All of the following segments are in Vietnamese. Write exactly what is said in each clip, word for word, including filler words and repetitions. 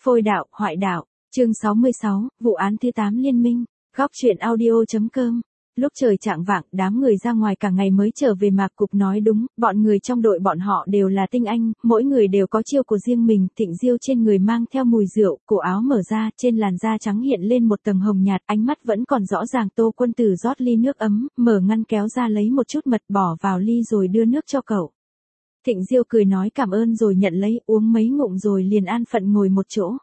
Phôi đạo, hoại đạo, chương sáu mươi sáu, vụ án thứ tám liên minh, góc truyện audio.com. Lúc trời chạng vạng, đám người ra ngoài cả ngày mới trở về. Mạc Cục nói đúng, bọn người trong đội bọn họ đều là tinh anh, mỗi người đều có chiêu của riêng mình. Thịnh Diêu trên người mang theo mùi rượu, cổ áo mở ra, trên làn da trắng hiện lên một tầng hồng nhạt, ánh mắt vẫn còn rõ ràng. Tô Quân Tử rót ly nước ấm, mở ngăn kéo ra lấy một chút mật bỏ vào ly rồi đưa nước cho cậu. Thịnh Diêu cười nói cảm ơn rồi nhận lấy, uống mấy ngụm rồi liền an phận ngồi một chỗ.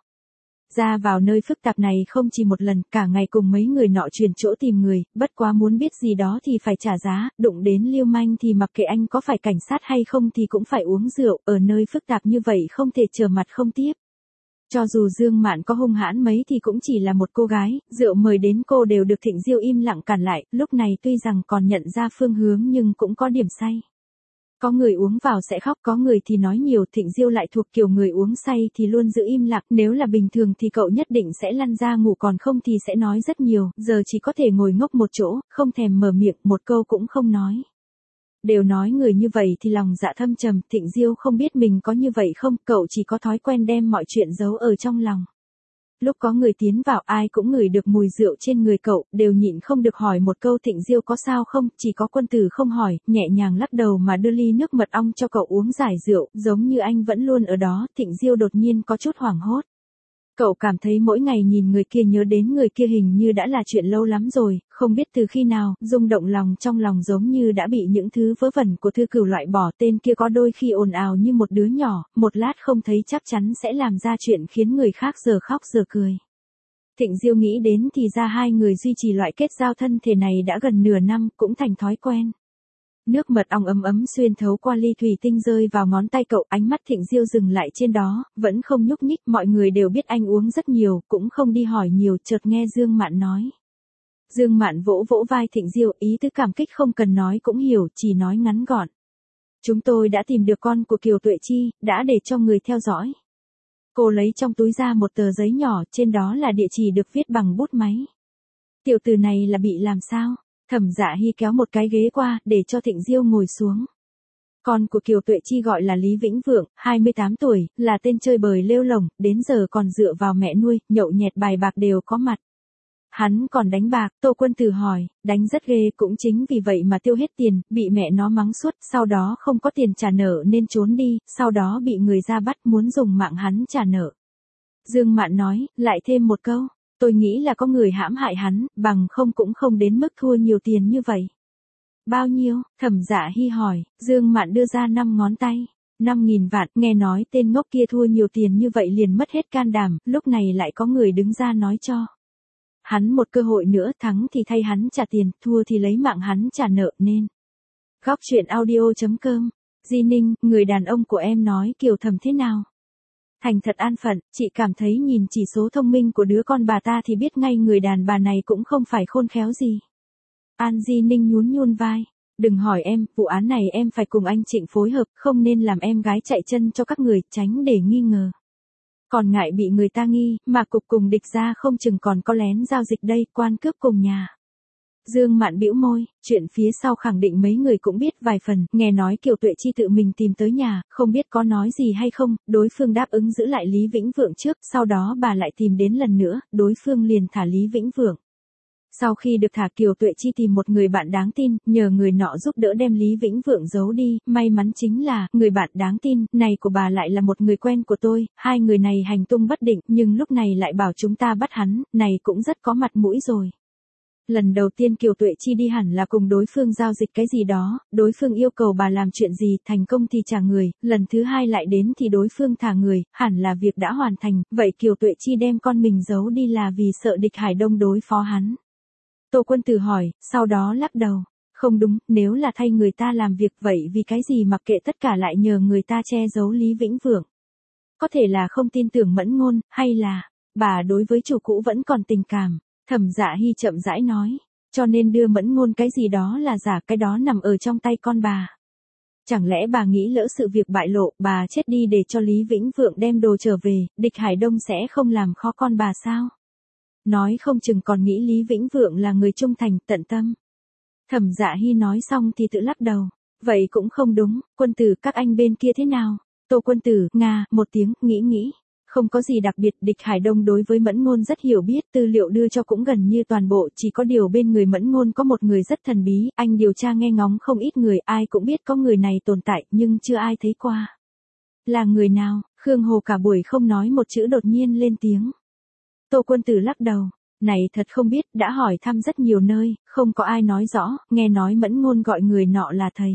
Ra vào nơi phức tạp này không chỉ một lần, cả ngày cùng mấy người nọ chuyển chỗ tìm người, bất quá muốn biết gì đó thì phải trả giá, đụng đến lưu manh thì mặc kệ anh có phải cảnh sát hay không thì cũng phải uống rượu, ở nơi phức tạp như vậy không thể trở mặt không tiếp. Cho dù Dương Mạn có hung hãn mấy thì cũng chỉ là một cô gái, rượu mời đến cô đều được Thịnh Diêu im lặng cản lại, lúc này tuy rằng còn nhận ra phương hướng nhưng cũng có điểm say. Có người uống vào sẽ khóc, có người thì nói nhiều. Thịnh Diêu lại thuộc kiểu người uống say thì luôn giữ im lặng, nếu là bình thường thì cậu nhất định sẽ lăn ra ngủ, còn không thì sẽ nói rất nhiều, giờ chỉ có thể ngồi ngốc một chỗ, không thèm mở miệng, một câu cũng không nói. Đều nói người như vậy thì lòng dạ thâm trầm, Thịnh Diêu không biết mình có như vậy không, cậu chỉ có thói quen đem mọi chuyện giấu ở trong lòng. Lúc có người tiến vào ai cũng ngửi được mùi rượu trên người cậu, đều nhịn không được hỏi một câu Thịnh Diêu có sao không, chỉ có Quân Tử không hỏi, nhẹ nhàng lắc đầu mà đưa ly nước mật ong cho cậu uống giải rượu, giống như anh vẫn luôn ở đó. Thịnh Diêu đột nhiên có chút hoảng hốt. Cậu cảm thấy mỗi ngày nhìn người kia nhớ đến người kia hình như đã là chuyện lâu lắm rồi, không biết từ khi nào, rung động lòng trong lòng giống như đã bị những thứ vớ vẩn của Thư Cửu loại bỏ. Tên kia có đôi khi ồn ào như một đứa nhỏ, một lát không thấy chắc chắn sẽ làm ra chuyện khiến người khác giờ khóc giờ cười. Thịnh Diêu nghĩ đến thì ra hai người duy trì loại kết giao thân thể này đã gần nửa năm, cũng thành thói quen. Nước mật ong ấm ấm xuyên thấu qua ly thủy tinh rơi vào ngón tay cậu, ánh mắt Thịnh Diêu dừng lại trên đó, vẫn không nhúc nhích. Mọi người đều biết anh uống rất nhiều, cũng không đi hỏi nhiều. Chợt nghe Dương Mạn nói. Dương Mạn vỗ vỗ vai Thịnh Diêu, ý tứ cảm kích không cần nói cũng hiểu, chỉ nói ngắn gọn. Chúng tôi đã tìm được con của Kiều Tuệ Chi, đã để cho người theo dõi. Cô lấy trong túi ra một tờ giấy nhỏ, trên đó là địa chỉ được viết bằng bút máy. Tiểu tử này là bị làm sao? Thẩm Dạ Hy kéo một cái ghế qua, để cho Thịnh Diêu ngồi xuống. Con của Kiều Tuệ Chi gọi là Lý Vĩnh Vượng, hai mươi tám tuổi, là tên chơi bời lêu lổng, đến giờ còn dựa vào mẹ nuôi, nhậu nhẹt bài bạc đều có mặt. Hắn còn đánh bạc, Tô Quân Tử hỏi, đánh rất ghê, cũng chính vì vậy mà tiêu hết tiền, bị mẹ nó mắng suốt, sau đó không có tiền trả nợ nên trốn đi, sau đó bị người ra bắt muốn dùng mạng hắn trả nợ. Dương Mạn nói, lại thêm một câu. Tôi nghĩ là có người hãm hại hắn, bằng không cũng không đến mức thua nhiều tiền như vậy. Bao nhiêu? Thẩm Dạ Hy hỏi. Dương Mạn đưa ra năm ngón tay. Năm nghìn vạn, nghe nói tên ngốc kia thua nhiều tiền như vậy liền mất hết can đảm, lúc này lại có người đứng ra nói cho. Hắn một cơ hội nữa, thắng thì thay hắn trả tiền, thua thì lấy mạng hắn trả nợ nên. Góc truyện audio.com. Di Ninh, người đàn ông của em nói Kiều Thẩm thế nào? Thành thật an phận, chị cảm thấy nhìn chỉ số thông minh của đứa con bà ta thì biết ngay người đàn bà này cũng không phải khôn khéo gì. An Di Ninh nhún nhún vai. Đừng hỏi em, vụ án này em phải cùng anh Trịnh phối hợp, không nên làm em gái chạy chân cho các người, tránh để nghi ngờ. Còn ngại bị người ta nghi, mà Cục cùng địch ra không chừng còn có lén giao dịch đây, quan cướp cùng nhà. Dương Mạn bĩu môi, chuyện phía sau khẳng định mấy người cũng biết vài phần, nghe nói Kiều Tuệ Chi tự mình tìm tới nhà, không biết có nói gì hay không, đối phương đáp ứng giữ lại Lý Vĩnh Vượng trước, sau đó bà lại tìm đến lần nữa, đối phương liền thả Lý Vĩnh Vượng. Sau khi được thả, Kiều Tuệ Chi tìm một người bạn đáng tin, nhờ người nọ giúp đỡ đem Lý Vĩnh Vượng giấu đi, may mắn chính là, người bạn đáng tin, này của bà lại là một người quen của tôi, hai người này hành tung bất định, nhưng lúc này lại bảo chúng ta bắt hắn, này cũng rất có mặt mũi rồi. Lần đầu tiên Kiều Tuệ Chi đi hẳn là cùng đối phương giao dịch cái gì đó, đối phương yêu cầu bà làm chuyện gì, thành công thì trả người, lần thứ hai lại đến thì đối phương thả người, hẳn là việc đã hoàn thành, vậy Kiều Tuệ Chi đem con mình giấu đi là vì sợ địch Hải Đông đối phó hắn. Tô Quân Tử hỏi, sau đó lắc đầu, không đúng, nếu là thay người ta làm việc vậy vì cái gì mặc kệ tất cả lại nhờ người ta che giấu Lý Vĩnh Vượng. Có thể là không tin tưởng Mẫn Ngôn, hay là, bà đối với chủ cũ vẫn còn tình cảm. Thẩm Dạ Hy chậm rãi nói, cho nên đưa Mẫn Ngôn cái gì đó là giả, cái đó nằm ở trong tay con bà. Chẳng lẽ bà nghĩ lỡ sự việc bại lộ, bà chết đi để cho Lý Vĩnh Vượng đem đồ trở về, địch Hải Đông sẽ không làm khó con bà sao? Nói không chừng còn nghĩ Lý Vĩnh Vượng là người trung thành, tận tâm. Thẩm Dạ Hy nói xong thì tự lắc đầu, vậy cũng không đúng, Quân Tử các anh bên kia thế nào? Tô Quân Tử, nga, một tiếng, nghĩ nghĩ. Không có gì đặc biệt, Địch Hải Đông đối với Mẫn Ngôn rất hiểu biết, tư liệu đưa cho cũng gần như toàn bộ, chỉ có điều bên người Mẫn Ngôn có một người rất thần bí, anh điều tra nghe ngóng không ít người, ai cũng biết có người này tồn tại, nhưng chưa ai thấy qua. Là người nào? Khương Hồ cả buổi không nói một chữ đột nhiên lên tiếng. Tô Quân Tử lắc đầu, này thật không biết, đã hỏi thăm rất nhiều nơi, không có ai nói rõ, nghe nói Mẫn Ngôn gọi người nọ là thầy.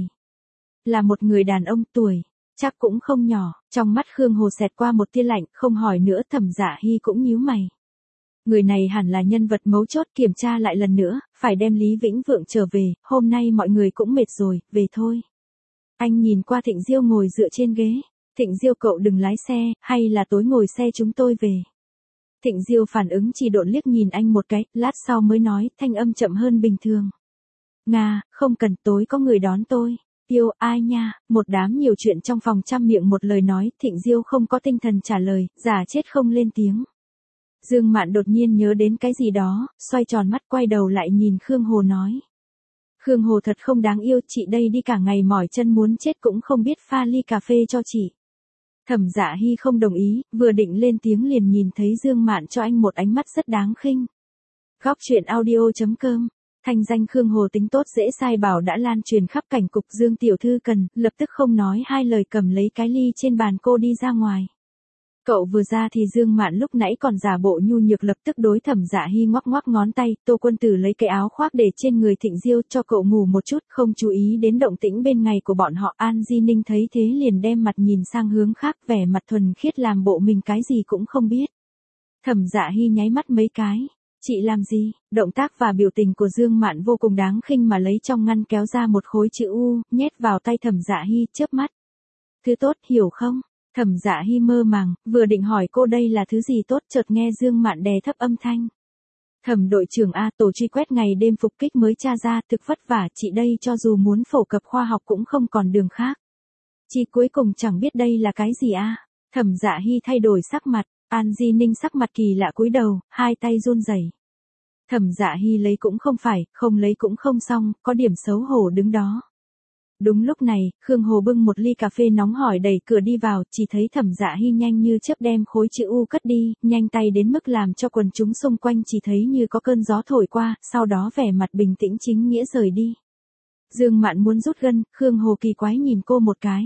Là một người đàn ông tuổi, chắc cũng không nhỏ, trong mắt Khương Hồ xẹt qua một tia lạnh, không hỏi nữa. Thẩm Dạ Hy cũng nhíu mày. Người này hẳn là nhân vật mấu chốt, kiểm tra lại lần nữa, phải đem Lý Vĩnh Vượng trở về, hôm nay mọi người cũng mệt rồi, về thôi. Anh nhìn qua Thịnh Diêu ngồi dựa trên ghế. Thịnh Diêu cậu đừng lái xe, hay là tối ngồi xe chúng tôi về. Thịnh Diêu phản ứng chỉ độn liếc nhìn anh một cái, lát sau mới nói, thanh âm chậm hơn bình thường. Nga, không cần, tối có người đón tôi. Tiêu, ai nha, một đám nhiều chuyện trong phòng trăm miệng một lời nói, Thịnh Diêu không có tinh thần trả lời, giả chết không lên tiếng. Dương Mạn đột nhiên nhớ đến cái gì đó, xoay tròn mắt quay đầu lại nhìn Khương Hồ nói. Khương Hồ thật không đáng yêu, chị đây đi cả ngày mỏi chân muốn chết cũng không biết pha ly cà phê cho chị. Thẩm Dạ Hy không đồng ý, vừa định lên tiếng liền nhìn thấy Dương Mạn cho anh một ánh mắt rất đáng khinh. Góc truyện audio chấm com. Thanh danh Khương Hồ tính tốt dễ sai bảo đã lan truyền khắp cảnh cục. Dương tiểu thư cần, lập tức không nói hai lời cầm lấy cái ly trên bàn cô đi ra ngoài. Cậu vừa ra thì Dương Mạn lúc nãy còn giả bộ nhu nhược lập tức đối Thẩm Dạ Hy ngoắc ngoắc ngón tay. Tô Quân Tử lấy cái áo khoác để trên người Thịnh Diêu cho cậu ngủ một chút, không chú ý đến động tĩnh bên ngày của bọn họ. An Di Ninh thấy thế liền đem mặt nhìn sang hướng khác, vẻ mặt thuần khiết làm bộ mình cái gì cũng không biết. Thẩm Dạ Hy nháy mắt mấy cái. Chị làm gì? Động tác và biểu tình của Dương Mạn vô cùng đáng khinh mà lấy trong ngăn kéo ra một khối chữ U, nhét vào tay Thẩm Dạ Hy, chớp mắt. Thứ tốt, hiểu không? Thẩm Dạ Hy mơ màng, vừa định hỏi cô đây là thứ gì tốt, chợt nghe Dương Mạn đè thấp âm thanh. Thẩm đội trưởng A, tổ truy quét ngày đêm phục kích mới tra ra, thực vất vả, chị đây cho dù muốn phổ cập khoa học cũng không còn đường khác. Chị cuối cùng chẳng biết đây là cái gì a? Thẩm Dạ Hy thay đổi sắc mặt, An Di Ninh sắc mặt kỳ lạ cúi đầu, hai tay run rẩy. Thẩm Dạ Hy lấy cũng không phải, không lấy cũng không xong, có điểm xấu hổ đứng đó. Đúng lúc này, Khương Hồ bưng một ly cà phê nóng hổi đẩy cửa đi vào, chỉ thấy Thẩm Dạ Hy nhanh như chớp đem khối chữ U cất đi, nhanh tay đến mức làm cho quần chúng xung quanh chỉ thấy như có cơn gió thổi qua, sau đó vẻ mặt bình tĩnh chính nghĩa rời đi. Dương Mạn muốn rút gân, Khương Hồ kỳ quái nhìn cô một cái.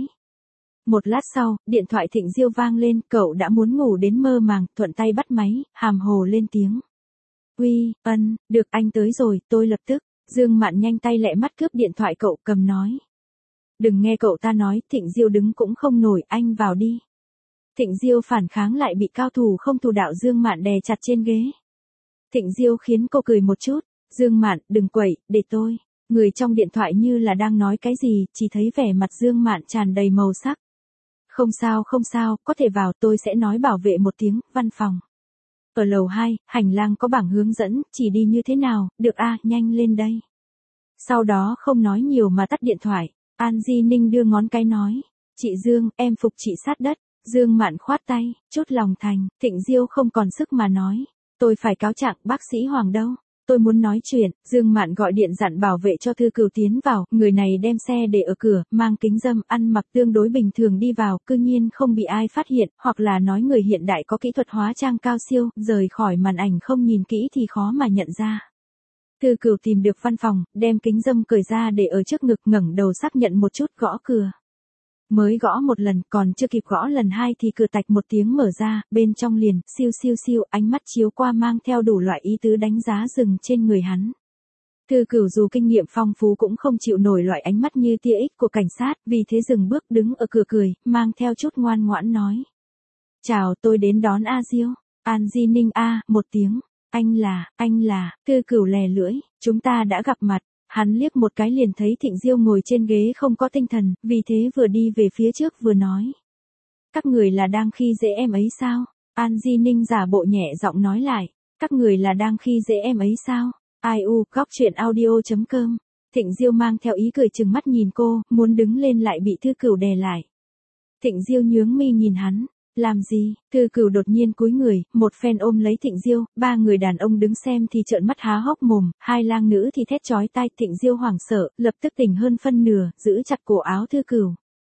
Một lát sau, điện thoại Thịnh Diêu vang lên, cậu đã muốn ngủ đến mơ màng, thuận tay bắt máy, hàm hồ lên tiếng. Uy, ân, được anh tới rồi, tôi lập tức. Dương Mạn nhanh tay lẹ mắt cướp điện thoại cậu cầm nói. Đừng nghe cậu ta nói, Thịnh Diêu đứng cũng không nổi, anh vào đi. Thịnh Diêu phản kháng lại bị cao thủ không thủ đạo Dương Mạn đè chặt trên ghế. Thịnh Diêu khiến cô cười một chút, Dương Mạn, đừng quậy, để tôi. Người trong điện thoại như là đang nói cái gì, chỉ thấy vẻ mặt Dương Mạn tràn đầy màu sắc. Không sao không sao, có thể vào, tôi sẽ nói bảo vệ một tiếng, văn phòng. Ở lầu hai, hành lang có bảng hướng dẫn, chỉ đi như thế nào, được a, nhanh lên đây. Sau đó không nói nhiều mà tắt điện thoại, An Di Ninh đưa ngón cái nói, chị Dương, em phục chị sát đất. Dương Mạn khoát tay, chút lòng thành, Thịnh Diêu không còn sức mà nói, tôi phải cáo trạng, bác sĩ Hoàng đâu? Tôi muốn nói chuyện. Dương Mạn gọi điện dặn bảo vệ cho Thư Cửu tiến vào, người này đem xe để ở cửa, mang kính râm, ăn mặc tương đối bình thường đi vào, cư nhiên không bị ai phát hiện, hoặc là nói người hiện đại có kỹ thuật hóa trang cao siêu, rời khỏi màn ảnh không nhìn kỹ thì khó mà nhận ra. Thư Cửu tìm được văn phòng, đem kính râm cởi ra để ở trước ngực, ngẩng đầu xác nhận một chút, gõ cửa. Mới gõ một lần, còn chưa kịp gõ lần hai thì cửa tạch một tiếng mở ra, bên trong liền, siêu siêu siêu, ánh mắt chiếu qua mang theo đủ loại ý tứ đánh giá dừng trên người hắn. Thư Cửu dù kinh nghiệm phong phú cũng không chịu nổi loại ánh mắt như tia ích của cảnh sát, vì thế dừng bước đứng ở cửa cười, mang theo chút ngoan ngoãn nói. Chào, tôi đến đón A Diêu. An Di Ninh A, một tiếng. Anh là, anh là, Thư Cửu lè lưỡi, chúng ta đã gặp mặt. Hắn liếc một cái liền thấy Thịnh Diêu ngồi trên ghế không có tinh thần, vì thế vừa đi về phía trước vừa nói. Các người là đang khi dễ em ấy sao? An Di Ninh giả bộ nhẹ giọng nói lại. Các người là đang khi dễ em ấy sao? Ai u, góc truyện audio chấm com. Thịnh Diêu mang theo ý cười chừng mắt nhìn cô, muốn đứng lên lại bị Thư Cửu đè lại. Thịnh Diêu nhướng mi nhìn hắn. Làm gì? Thư Cửu đột nhiên cúi người, một phen ôm lấy Thịnh Diêu, ba người đàn ông đứng xem thì trợn mắt há hốc mồm, hai lang nữ thì thét chói tai, Thịnh Diêu hoảng sợ, lập tức tỉnh hơn phân nửa, giữ chặt cổ áo Thư Cửu.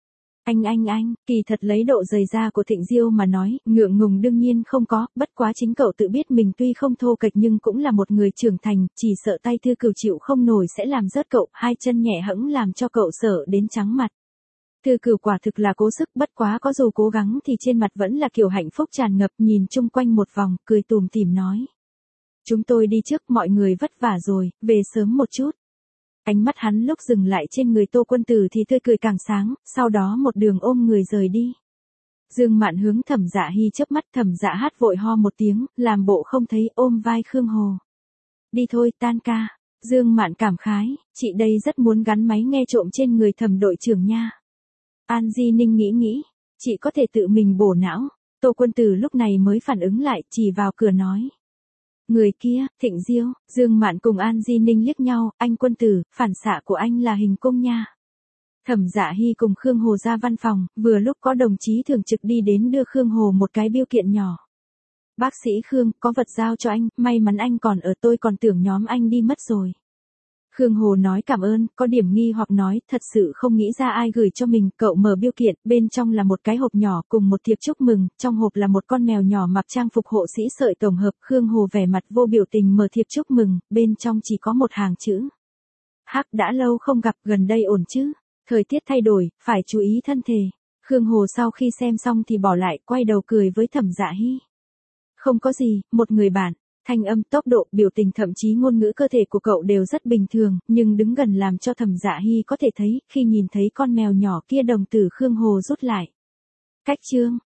Anh anh anh, kỳ thật lấy độ dày da của Thịnh Diêu mà nói, ngượng ngùng đương nhiên không có, bất quá chính cậu tự biết mình tuy không thô kệch nhưng cũng là một người trưởng thành, chỉ sợ tay Thư Cửu chịu không nổi sẽ làm rớt cậu, hai chân nhẹ hẫng làm cho cậu sợ đến trắng mặt. Thư Cửu quả thực là cố sức, bất quá có dù cố gắng thì trên mặt vẫn là kiểu hạnh phúc tràn ngập, nhìn chung quanh một vòng, cười tủm tỉm nói. Chúng tôi đi trước, mọi người vất vả rồi, về sớm một chút. Ánh mắt hắn lúc dừng lại trên người Tô Quân Tử thì tươi cười càng sáng, sau đó một đường ôm người rời đi. Dương Mạn hướng Thẩm Dạ Hi chớp mắt, Thẩm Dạ hát vội ho một tiếng, làm bộ không thấy, ôm vai Khương Hồ. Đi thôi, tan ca. Dương Mạn cảm khái, chị đây rất muốn gắn máy nghe trộm trên người Thẩm đội trưởng nha. An Di Ninh nghĩ nghĩ, chị có thể tự mình bổ não. Tô Quân Tử lúc này mới phản ứng lại, chỉ vào cửa nói. Người kia, Thịnh Diêu, Dương Mạn cùng An Di Ninh liếc nhau, anh Quân Tử, phản xạ của anh là hình cung nha. Thẩm Dạ Hi cùng Khương Hồ ra văn phòng, vừa lúc có đồng chí thường trực đi đến đưa Khương Hồ một cái biêu kiện nhỏ. Bác sĩ Khương, có vật giao cho anh, may mắn anh còn ở, tôi còn tưởng nhóm anh đi mất rồi. Khương Hồ nói cảm ơn, có điểm nghi hoặc nói, thật sự không nghĩ ra ai gửi cho mình, cậu mở biêu kiện, bên trong là một cái hộp nhỏ cùng một thiệp chúc mừng, trong hộp là một con mèo nhỏ mặc trang phục hộ sĩ sợi tổng hợp, Khương Hồ vẻ mặt vô biểu tình mở thiệp chúc mừng, bên trong chỉ có một hàng chữ. Hắc đã lâu không gặp, gần đây ổn chứ, thời tiết thay đổi, phải chú ý thân thể. Khương Hồ sau khi xem xong thì bỏ lại, quay đầu cười với Thẩm Dạ Hi. Không có gì, một người bạn. Thanh âm, tốc độ, biểu tình thậm chí ngôn ngữ cơ thể của cậu đều rất bình thường, nhưng đứng gần làm cho Thẩm Dạ Hi có thể thấy, khi nhìn thấy con mèo nhỏ kia đồng tử Khương Hồ rút lại. Cách chương